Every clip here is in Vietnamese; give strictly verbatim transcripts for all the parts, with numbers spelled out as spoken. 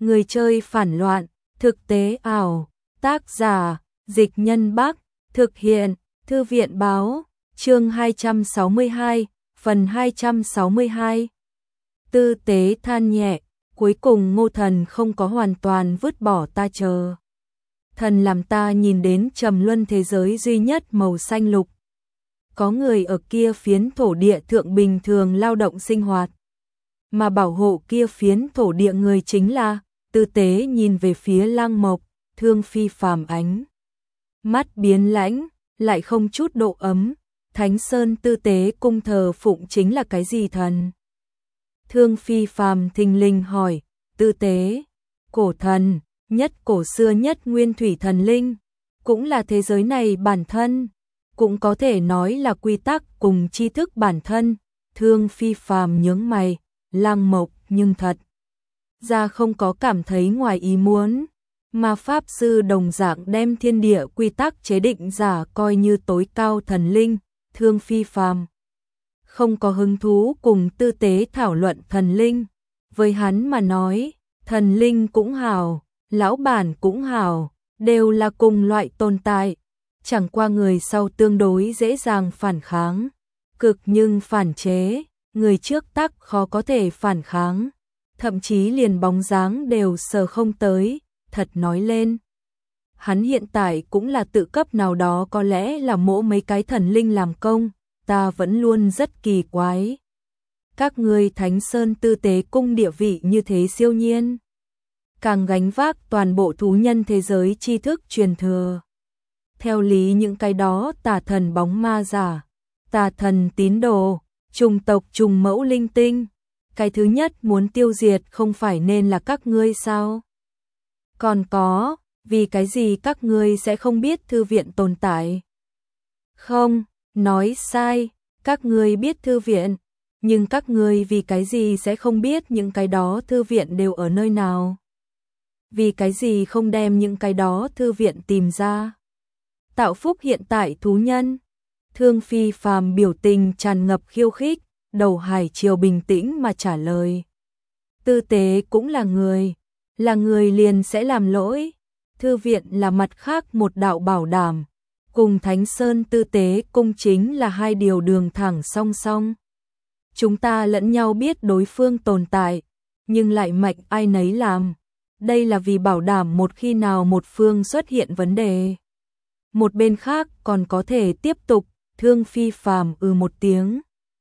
Người chơi phản loạn, thực tế ảo, tác giả, Dịch Nhân Bắc, thực hiện, Thư viện báo, chương hai trăm sáu mươi hai, phần hai trăm sáu mươi hai. Tư Tế than nhẹ, cuối cùng Ngô Thần không có hoàn toàn vứt bỏ ta chờ. Thần làm ta nhìn đến trầm luân thế giới duy nhất màu xanh lục. Có người ở kia phiến thổ địa thượng bình thường lao động sinh hoạt. Mà bảo hộ kia phiến thổ địa người chính là, Tư Tế nhìn về phía Lăng Mộc, Thương Phi phàm ánh. Mắt biến lãnh, lại không chút độ ấm, Thánh Sơn Tư Tế cung thờ phụng chính là cái gì thần? Thương Phi phàm thình lình hỏi, Tư Tế, cổ thần, nhất cổ xưa nhất nguyên thủy thần linh, cũng là thế giới này bản thân, cũng có thể nói là quy tắc cùng tri thức bản thân. Thương Phi phàm nhướng mày, Lăng Mộc nhưng thật ra không có cảm thấy ngoài ý muốn, mà Pháp Sư đồng dạng đem thiên địa quy tắc chế định giả coi như tối cao thần linh. Thương Phi phàm không có hứng thú cùng Tư Tế thảo luận thần linh, với hắn mà nói, thần linh cũng hảo, lão bản cũng hảo, đều là cùng loại tồn tại, chẳng qua người sau tương đối dễ dàng phản kháng, cực nhưng phản chế, người trước tắc khó có thể phản kháng, thậm chí liền bóng dáng đều sờ không tới. Thật nói lên, hắn hiện tại cũng là tự cấp nào đó, có lẽ là mỗ mấy cái thần linh làm công, ta vẫn luôn rất kỳ quái. Các ngươi Thánh Sơn Tư Tế cung địa vị như thế siêu nhiên, càng gánh vác toàn bộ thú nhân thế giới tri thức truyền thừa. Theo lý những cái đó tà thần bóng ma giả, tà thần tín đồ, trùng tộc trùng mẫu linh tinh, cái thứ nhất muốn tiêu diệt không phải nên là các ngươi sao? Còn có, vì cái gì các ngươi sẽ không biết thư viện tồn tại? Không, nói sai, các ngươi biết thư viện, nhưng các ngươi vì cái gì sẽ không biết những cái đó thư viện đều ở nơi nào? Vì cái gì không đem những cái đó thư viện tìm ra? Tạo phúc hiện tại thú nhân. Thương Phi phàm biểu tình tràn ngập khiêu khích, Đầu Hải Triều bình tĩnh mà trả lời. Tư Tế cũng là người, là người liền sẽ làm lỗi. Thư viện là mặt khác một đạo bảo đảm, cùng Thánh Sơn Tư Tế cung chính là hai điều đường thẳng song song. Chúng ta lẫn nhau biết đối phương tồn tại, nhưng lại mệnh ai nấy làm. Đây là vì bảo đảm một khi nào một phương xuất hiện vấn đề, một bên khác còn có thể tiếp tục. Thương Phi phàm ừ một tiếng,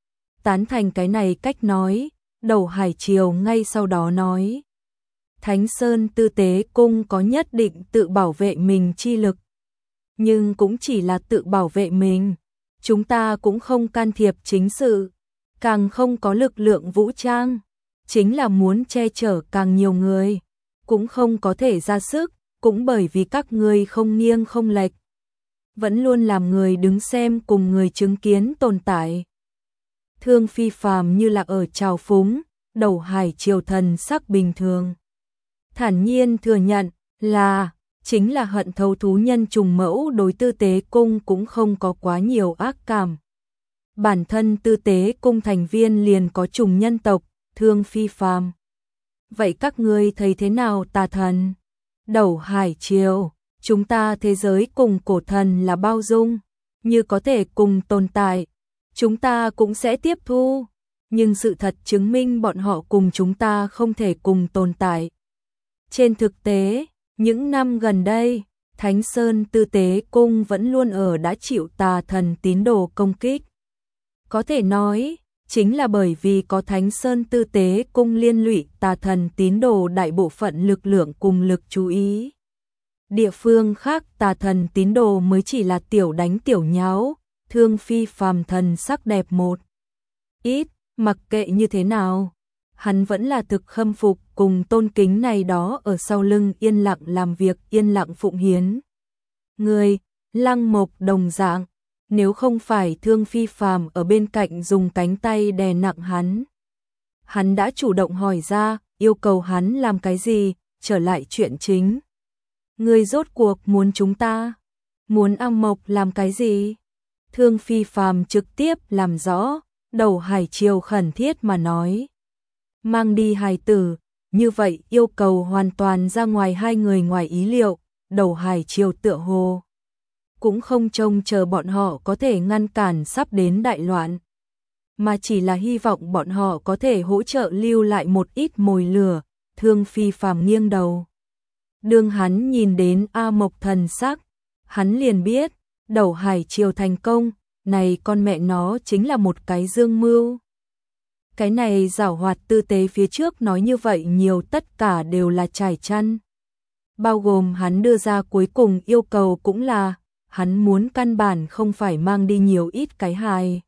tán thành cái này cách nói. Đầu Hải Triều ngay sau đó nói, Thánh Sơn Tư Tế cung có nhất định tự bảo vệ mình chi lực, nhưng cũng chỉ là tự bảo vệ mình, chúng ta cũng không can thiệp chính sự, càng không có lực lượng vũ trang, chính là muốn che chở càng nhiều người, cũng không có thể ra sức, cũng bởi vì các ngươi không nghiêng không lệch, vẫn luôn làm người đứng xem cùng người chứng kiến tồn tại. Thương Phi phàm như là ở trào phúng. Đầu Hải Triều thần sắc bình thường, thản nhiên thừa nhận là, chính là hận thấu thú nhân trùng mẫu đối Tư Tế cung cũng không có quá nhiều ác cảm. Bản thân Tư Tế cung thành viên liền có trùng nhân tộc. Thương Phi phàm, vậy các ngươi thấy thế nào tà thần? Đầu Hải Triều, chúng ta thế giới cùng cổ thần là bao dung, như có thể cùng tồn tại, chúng ta cũng sẽ tiếp thu. Nhưng sự thật chứng minh bọn họ cùng chúng ta không thể cùng tồn tại. Trên thực tế, những năm gần đây, Thánh Sơn Tư Tế cung vẫn luôn ở đã chịu tà thần tín đồ công kích. Có thể nói, chính là bởi vì có Thánh Sơn Tư Tế cung liên lụy tà thần tín đồ đại bộ phận lực lượng cùng lực chú ý. Địa phương khác tà thần tín đồ mới chỉ là tiểu đánh tiểu nháo. Thương Phi phàm thần sắc đẹp một ít. Mặc kệ như thế nào, hắn vẫn là thực khâm phục cùng tôn kính này đó ở sau lưng yên lặng làm việc, yên lặng phụng hiến. Người, Lăng Mộc đồng dạng, nếu không phải Thương Phi phàm ở bên cạnh dùng cánh tay đè nặng hắn, hắn đã chủ động hỏi ra, yêu cầu hắn làm cái gì. Trở lại chuyện chính, người rốt cuộc muốn chúng ta, muốn Lăng Mộc làm cái gì? Thương Phi phàm trực tiếp làm rõ. Đầu Hải Triều khẩn thiết mà nói, mang đi hài tử, như vậy yêu cầu hoàn toàn ra ngoài hai người ngoài ý liệu, Đầu Hải Triều tựa hồ cũng không trông chờ bọn họ có thể ngăn cản sắp đến đại loạn, mà chỉ là hy vọng bọn họ có thể hỗ trợ lưu lại một ít mồi lửa. Thương Phi Phàm nghiêng đầu. Đương hắn nhìn đến A Mộc thần sắc, hắn liền biết, Đầu Hải Triều thành công, này con mẹ nó chính là một cái dương mưu. Cái này giảo hoạt tư tế phía trước nói như vậy nhiều tất cả đều là trải chăn. Bao gồm hắn đưa ra cuối cùng yêu cầu cũng là, hắn muốn căn bản không phải mang đi nhiều ít cái hài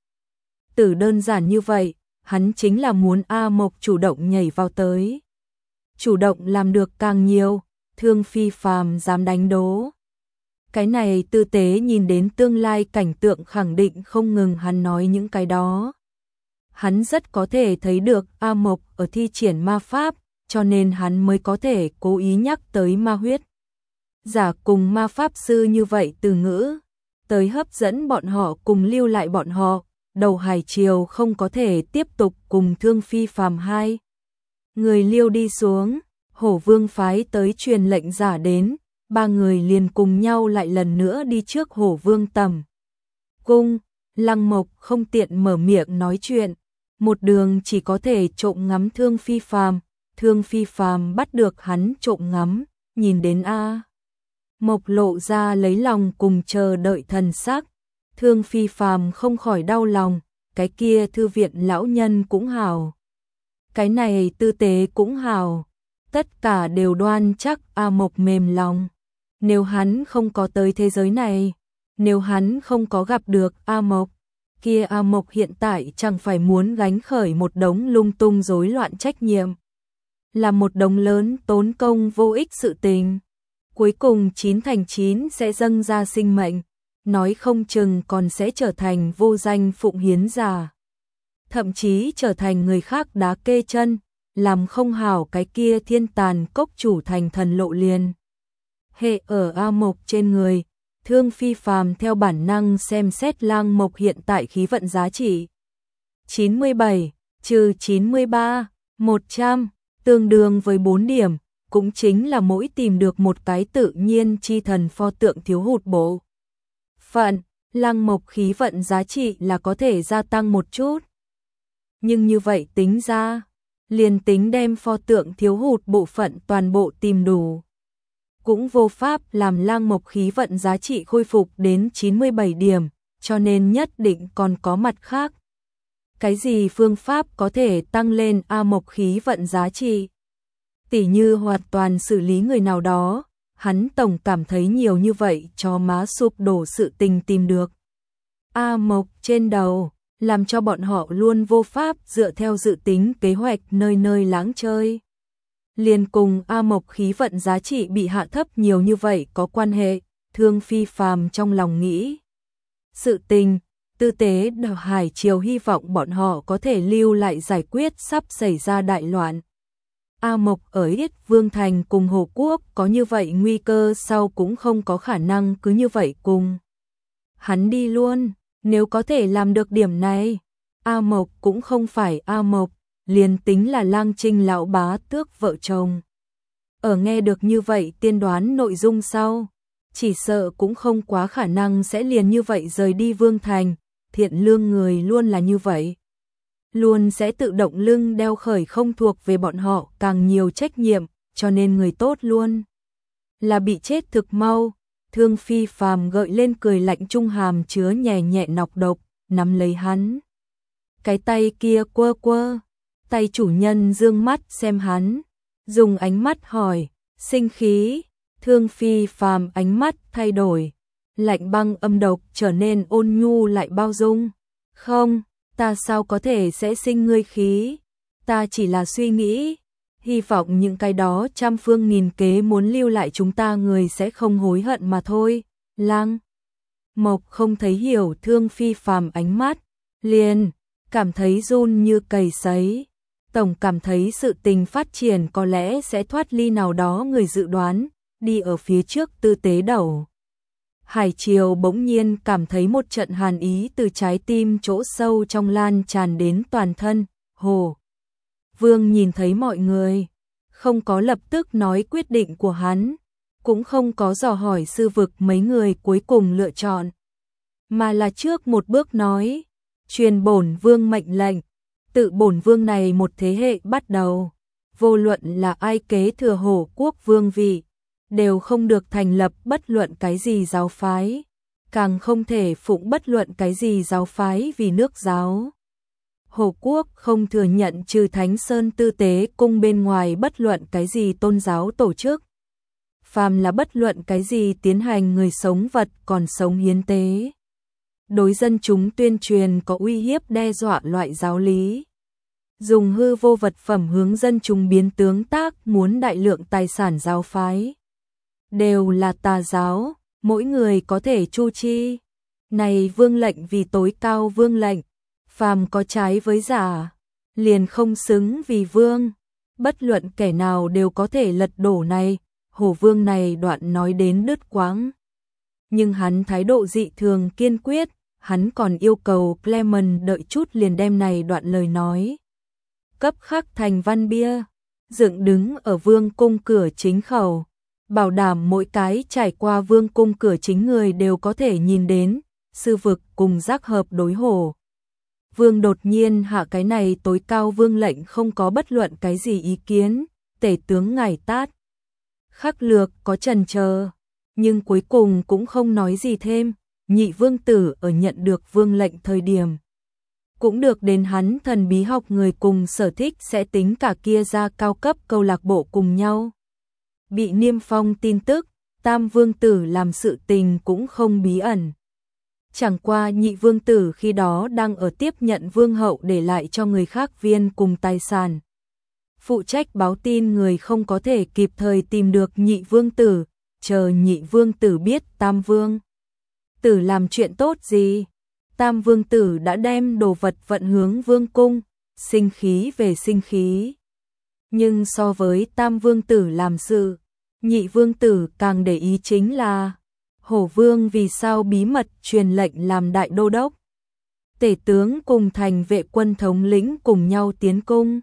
tử đơn giản như vậy, hắn chính là muốn A Mộc chủ động nhảy vào tới. Chủ động làm được càng nhiều, Thương Phi Phàm dám đánh đố. Cái này tư tế nhìn đến tương lai cảnh tượng khẳng định không ngừng hắn nói những cái đó. Hắn rất có thể thấy được A Mộc ở thi triển ma pháp, cho nên hắn mới có thể cố ý nhắc tới ma huyết. Giả cùng ma pháp sư như vậy từ ngữ, tới hấp dẫn bọn họ cùng lưu lại bọn họ. Đầu Hải Triều không có thể tiếp tục cùng Thương Phi Phàm hai người liêu đi xuống, Hổ Vương phái tới truyền lệnh giả đến, ba người liền cùng nhau lại lần nữa đi trước Hổ Vương tầm cung. Lăng Mộc không tiện mở miệng nói chuyện, một đường chỉ có thể trộm ngắm Thương Phi Phàm. Thương Phi Phàm bắt được hắn trộm ngắm, nhìn đến A Mộc lộ ra lấy lòng cùng chờ đợi thần sắc. Thương Phi Phàm không khỏi đau lòng, cái kia thư viện lão nhân cũng hào, cái này tư tế cũng hào, tất cả đều đoan chắc A Mộc mềm lòng. Nếu hắn không có tới thế giới này, nếu hắn không có gặp được A Mộc, kia A Mộc hiện tại chẳng phải muốn gánh khởi một đống lung tung rối loạn trách nhiệm, là một đống lớn tốn công vô ích sự tình. Cuối cùng chín thành chín sẽ dâng ra sinh mệnh, nói không chừng còn sẽ trở thành vô danh phụng hiến giả, thậm chí trở thành người khác đá kê chân, làm không hảo cái kia thiên tàn cốc chủ thành thần lộ liền. Hệ ở A Mộc trên người, Thương Phi Phàm theo bản năng xem xét Lang Mộc hiện tại khí vận giá trị. chín mươi bảy, trừ chín mươi ba, một trăm, tương đương với bốn điểm, cũng chính là mỗi tìm được một cái tự nhiên chi thần pho tượng thiếu hụt bộ phận, Lăng Mộc khí vận giá trị là có thể gia tăng một chút. Nhưng như vậy tính ra, liền tính đem pho tượng thiếu hụt bộ phận toàn bộ tìm đủ, cũng vô pháp làm Lăng Mộc khí vận giá trị khôi phục đến chín mươi bảy điểm, cho nên nhất định còn có mặt khác. Cái gì phương pháp có thể tăng lên A Mộc khí vận giá trị? Tỉ như hoàn toàn xử lý người nào đó, hắn tổng cảm thấy nhiều như vậy cho má sụp đổ sự tình tìm được A Mộc trên đầu, làm cho bọn họ luôn vô pháp dựa theo dự tính kế hoạch nơi nơi láng chơi. Liền cùng A Mộc khí vận giá trị bị hạ thấp nhiều như vậy có quan hệ, Thương Phi Phàm trong lòng nghĩ. Sự tình, tư tế Đầu Hải Triều hy vọng bọn họ có thể lưu lại giải quyết sắp xảy ra đại loạn. A Mộc ở Yết Vương Thành cùng Hồ Quốc có như vậy nguy cơ sau cũng không có khả năng cứ như vậy cùng hắn đi luôn, nếu có thể làm được điểm này, A Mộc cũng không phải A Mộc, liền tính là Lang Trinh lão bá tước vợ chồng. Ở nghe được như vậy tiên đoán nội dung sau, chỉ sợ cũng không quá khả năng sẽ liền như vậy rời đi Vương Thành, thiện lương người luôn là như vậy. Luôn sẽ tự động lưng đeo khởi không thuộc về bọn họ càng nhiều trách nhiệm, cho nên người tốt luôn là bị chết thực mau. Thương Phi Phàm gợi lên cười lạnh trung hàm chứa nhẹ nhẹ nọc độc, nắm lấy hắn. Cái tay kia quơ quơ, tay chủ nhân dương mắt xem hắn, dùng ánh mắt hỏi, sinh khí. Thương Phi Phàm ánh mắt thay đổi, lạnh băng âm độc trở nên ôn nhu lại bao dung. Không, ta sao có thể sẽ sinh ngươi khí, ta chỉ là suy nghĩ, hy vọng những cái đó trăm phương nghìn kế muốn lưu lại chúng ta người sẽ không hối hận mà thôi. Lăng Mộc không thấy hiểu Thương Phi Phàm ánh mắt, liền cảm thấy run như cầy sấy. Tổng cảm thấy sự tình phát triển có lẽ sẽ thoát ly nào đó người dự đoán, đi ở phía trước tư tế Đầu Hải Triều bỗng nhiên cảm thấy một trận hàn ý từ trái tim chỗ sâu trong lan tràn đến toàn thân. Hồ Vương nhìn thấy mọi người không có lập tức nói quyết định của hắn, cũng không có dò hỏi sư vực mấy người cuối cùng lựa chọn, mà là trước một bước nói, truyền bổn vương mệnh lệnh, tự bổn vương này một thế hệ bắt đầu, vô luận là ai kế thừa Hổ quốc vương vị, đều không được thành lập bất luận cái gì giáo phái, càng không thể phụng bất luận cái gì giáo phái vì nước giáo. Hổ quốc không thừa nhận trừ Thánh Sơn Tư Tế cung bên ngoài bất luận cái gì tôn giáo tổ chức. Phàm là bất luận cái gì tiến hành người sống vật còn sống hiến tế. Đối dân chúng tuyên truyền có uy hiếp đe dọa loại giáo lý. Dùng hư vô vật phẩm hướng dân chúng biến tướng tác muốn đại lượng tài sản giáo phái. Đều là tà giáo, mỗi người có thể chu chi. Này vương lệnh vì tối cao vương lệnh, phàm có trái với giả, liền không xứng vì vương. Bất luận kẻ nào đều có thể lật đổ này, Hổ vương này đoạn nói đến đứt quãng. Nhưng hắn thái độ dị thường kiên quyết, hắn còn yêu cầu Clement đợi chút liền đem này đoạn lời nói. Cấp khắc thành văn bia, dựng đứng ở vương cung cửa chính khẩu, bảo đảm mỗi cái trải qua vương cung cửa chính người đều có thể nhìn đến, sư vực cùng giác hợp đối hổ. Vương đột nhiên hạ cái này tối cao vương lệnh không có bất luận cái gì ý kiến, tể tướng ngải tát. Khắc lược có chần chờ, nhưng cuối cùng cũng không nói gì thêm, nhị vương tử ở nhận được vương lệnh thời điểm. Cũng được đến hắn thần bí học người cùng sở thích sẽ tính cả kia ra cao cấp câu lạc bộ cùng nhau. Bị niêm phong tin tức, tam vương tử làm sự tình cũng không bí ẩn. Chẳng qua nhị vương tử khi đó đang ở tiếp nhận vương hậu để lại cho người khác viên cùng tài sản. Phụ trách báo tin người không có thể kịp thời tìm được nhị vương tử, chờ nhị vương tử biết tam vương tử làm chuyện tốt gì. Tam vương tử đã đem đồ vật vận hướng vương cung, sinh khí về sinh khí. Nhưng so với tam vương tử làm sự, nhị vương tử càng để ý chính là Hổ vương vì sao bí mật truyền lệnh làm đại đô đốc. Tể tướng cùng thành vệ quân thống lĩnh cùng nhau tiến cung.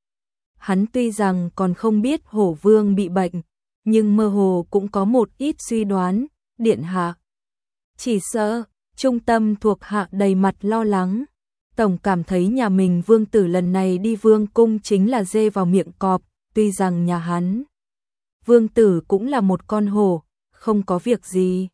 Hắn tuy rằng còn không biết Hổ vương bị bệnh, nhưng mơ hồ cũng có một ít suy đoán, điện hạ. Chỉ sợ, trung tâm thuộc hạ đầy mặt lo lắng. Tổng cảm thấy nhà mình vương tử lần này đi vương cung chính là dê vào miệng cọp, tuy rằng nhà hắn. Vương tử cũng là một con hổ, không có việc gì.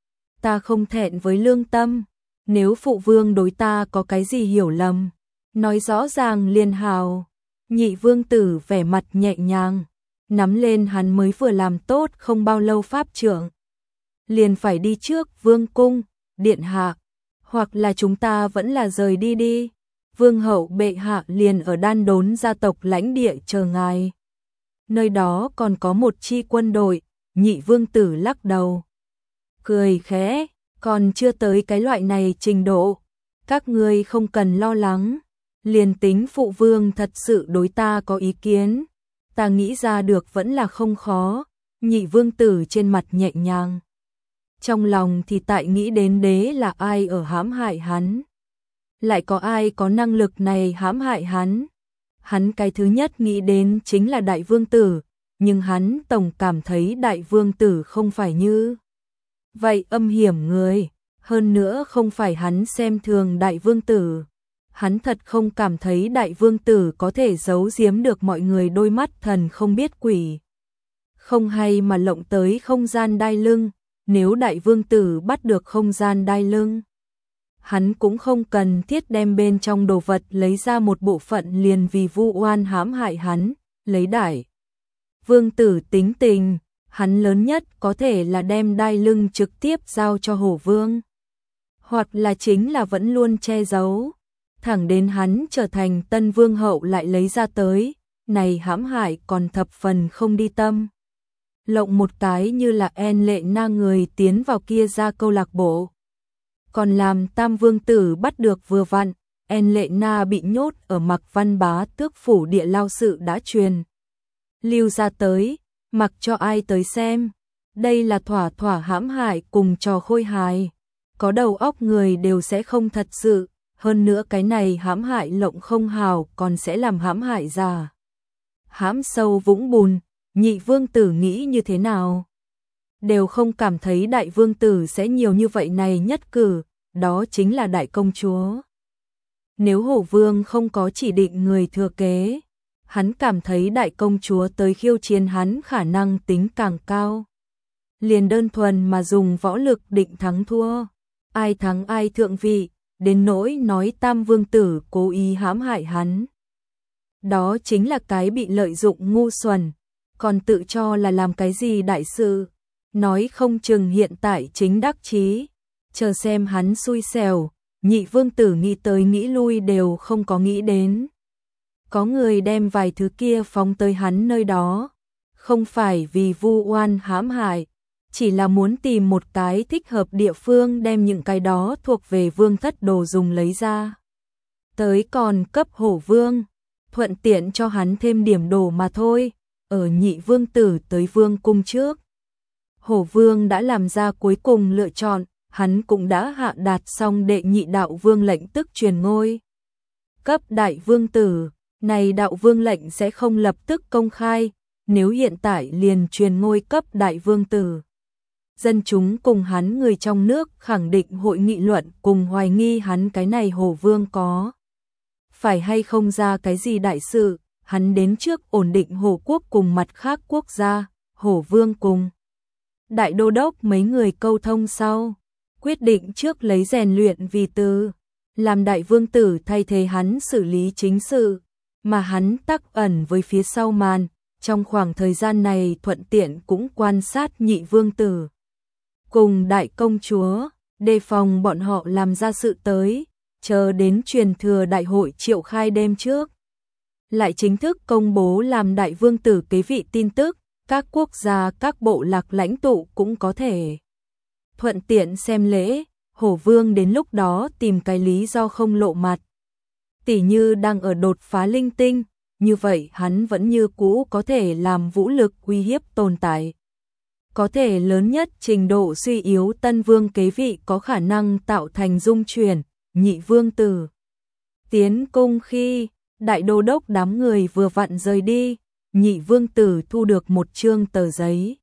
Ta không thẹn với lương tâm, nếu phụ vương đối ta có cái gì hiểu lầm, nói rõ ràng liền hào. Nhị vương tử vẻ mặt nhẹ nhàng, nắm lên hắn mới vừa làm tốt không bao lâu pháp trưởng. Liền phải đi trước vương cung, điện hạ, hoặc là chúng ta vẫn là rời đi đi. Vương hậu bệ hạ liền ở đan đốn gia tộc lãnh địa chờ ngài. Nơi đó còn có một chi quân đội, nhị vương tử lắc đầu. Cười khẽ, còn chưa tới cái loại này trình độ. Các ngươi không cần lo lắng, liền tính phụ vương thật sự đối ta có ý kiến. Ta nghĩ ra được vẫn là không khó, nhị vương tử trên mặt nhẹ nhàng. Trong lòng thì tại nghĩ đến đế là ai ở hãm hại hắn. Lại có ai có năng lực này hãm hại hắn. Hắn cái thứ nhất nghĩ đến chính là đại vương tử, nhưng hắn tổng cảm thấy đại vương tử không phải như vậy âm hiểm người, hơn nữa không phải hắn xem thường đại vương tử. Hắn thật không cảm thấy đại vương tử có thể giấu giếm được mọi người đôi mắt thần không biết quỷ. Không hay mà lộng tới không gian đai lưng, nếu đại vương tử bắt được không gian đai lưng. Hắn cũng không cần thiết đem bên trong đồ vật lấy ra một bộ phận liền vì vu oan hãm hại hắn, lấy đại. Vương tử tính tình, hắn lớn nhất có thể là đem đai lưng trực tiếp giao cho Hổ vương. Hoặc là chính là vẫn luôn che giấu, thẳng đến hắn trở thành tân vương hậu lại lấy ra tới, này hãm hại còn thập phần không đi tâm. Lộng một cái như là En Lệ Na người tiến vào kia ra câu lạc bộ. Còn làm tam vương tử bắt được vừa vặn, En Lệ Na bị nhốt ở Mặc Văn Bá tước phủ địa lao sự đã truyền. Lưu ra tới, mặc cho ai tới xem. Đây là thỏa thỏa hãm hại cùng trò khôi hài. Có đầu óc người đều sẽ không thật sự, hơn nữa cái này hãm hại lộng không hào còn sẽ làm hãm hại già. Hãm sâu vũng bùn, nhị vương tử nghĩ như thế nào? Đều không cảm thấy đại vương tử sẽ nhiều như vậy này nhất cử, đó chính là đại công chúa. Nếu hổ vương không có chỉ định người thừa kế, hắn cảm thấy đại công chúa tới khiêu chiến hắn khả năng tính càng cao. Liền đơn thuần mà dùng võ lực định thắng thua, ai thắng ai thượng vị, đến nỗi nói tam vương tử cố ý hãm hại hắn. Đó chính là cái bị lợi dụng ngu xuẩn, còn tự cho là làm cái gì đại sự, nói không chừng hiện tại chính đắc chí, chờ xem hắn xui xẻo, nhị vương tử nghĩ tới nghĩ lui đều không có nghĩ đến. Có người đem vài thứ kia phóng tới hắn nơi đó, không phải vì vu oan hãm hại, chỉ là muốn tìm một cái thích hợp địa phương đem những cái đó thuộc về vương thất đồ dùng lấy ra. Tới còn cấp hổ vương, thuận tiện cho hắn thêm điểm đồ mà thôi, ở nhị vương tử tới vương cung trước. Hổ vương đã làm ra cuối cùng lựa chọn, hắn cũng đã hạ đạt xong đệ nhị đạo vương lệnh tức truyền ngôi. Cấp đại vương tử, này đạo vương lệnh sẽ không lập tức công khai, nếu hiện tại liền truyền ngôi cấp đại vương tử. Dân chúng cùng hắn người trong nước khẳng định hội nghị luận cùng hoài nghi hắn cái này hổ vương có phải hay không ra cái gì đại sự, hắn đến trước ổn định hổ quốc cùng mặt khác quốc gia, hổ vương cùng đại đô đốc mấy người câu thông sau, quyết định trước lấy rèn luyện vì tư, làm đại vương tử thay thế hắn xử lý chính sự, mà hắn tắc ẩn với phía sau màn, trong khoảng thời gian này thuận tiện cũng quan sát nhị vương tử cùng đại công chúa, đề phòng bọn họ làm ra sự tới, chờ đến truyền thừa đại hội triệu khai đêm trước. Lại chính thức công bố làm đại vương tử kế vị tin tức, các quốc gia các bộ lạc lãnh tụ cũng có thể thuận tiện xem lễ, hổ vương đến lúc đó tìm cái lý do không lộ mặt. Tỉ như đang ở đột phá linh tinh, như vậy hắn vẫn như cũ có thể làm vũ lực uy hiếp tồn tại. Có thể lớn nhất trình độ suy yếu tân vương kế vị có khả năng tạo thành dung chuyển, nhị vương tử. Tiến cung khi, đại đô đốc đám người vừa vặn rời đi, nhị vương tử thu được một chương tờ giấy.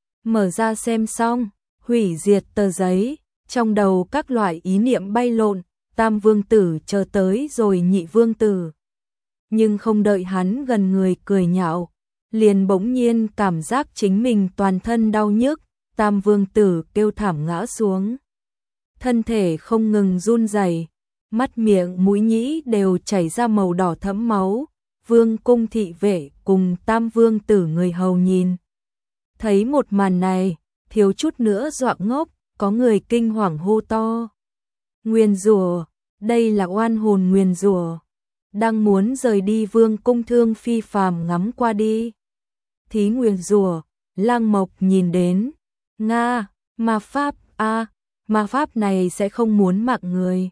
Mở ra xem xong, hủy diệt tờ giấy, trong đầu các loại ý niệm bay lộn, tam vương tử chờ tới rồi nhị vương tử. Nhưng không đợi hắn gần người cười nhạo, liền bỗng nhiên cảm giác chính mình toàn thân đau nhức, tam vương tử kêu thảm ngã xuống. Thân thể không ngừng run rẩy, mắt miệng mũi nhĩ đều chảy ra màu đỏ thẫm máu, vương cung thị vệ cùng tam vương tử người hầu nhìn. Thấy một màn này, thiếu chút nữa dọa ngốc, có người kinh hoàng hô to. Nguyền rủa, đây là oan hồn nguyền rủa. Đang muốn rời đi vương cung Thương Phi phàm ngắm qua đi. Thí nguyền rủa, Lang Mộc nhìn đến. Nga, ma pháp, a, ma pháp này sẽ không muốn mạng người.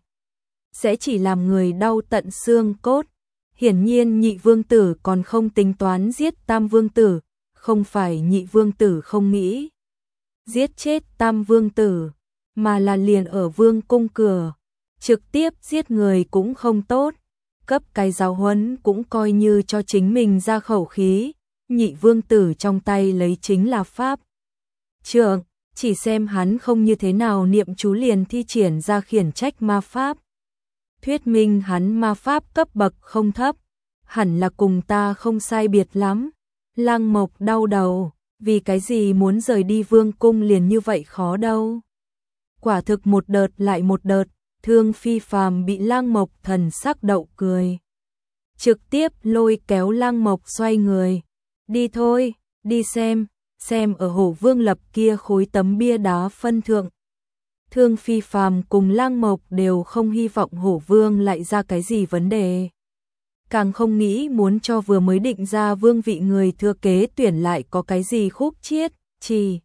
Sẽ chỉ làm người đau tận xương cốt. Hiển nhiên nhị vương tử còn không tính toán giết tam vương tử, không phải nhị vương tử không nghĩ giết chết tam vương tử, mà là liền ở vương cung cửa, trực tiếp giết người cũng không tốt, cấp cái giáo huấn cũng coi như cho chính mình ra khẩu khí, nhị vương tử trong tay lấy chính là pháp trượng, chỉ xem hắn không như thế nào niệm chú liền thi triển ra khiển trách ma pháp. Thuyết minh hắn ma pháp cấp bậc không thấp, hẳn là cùng ta không sai biệt lắm. Lang Mộc đau đầu, vì cái gì muốn rời đi vương cung liền như vậy khó đâu. Quả thực một đợt lại một đợt, Thương Phi phàm bị Lang Mộc thần sắc đậu cười. Trực tiếp lôi kéo Lang Mộc xoay người. Đi thôi, đi xem, xem ở Hổ Vương lập kia khối tấm bia đá phân thượng. Thương Phi phàm cùng Lang Mộc đều không hy vọng Hổ Vương lại ra cái gì vấn đề. Càng không nghĩ muốn cho vừa mới định ra vương vị người thừa kế tuyển lại có cái gì khúc chiết, chỉ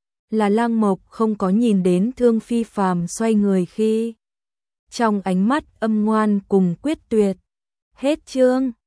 là Lang Mộc không có nhìn đến Thương Phi phàm xoay người khi trong ánh mắt âm ngoan cùng quyết tuyệt. Hết chương.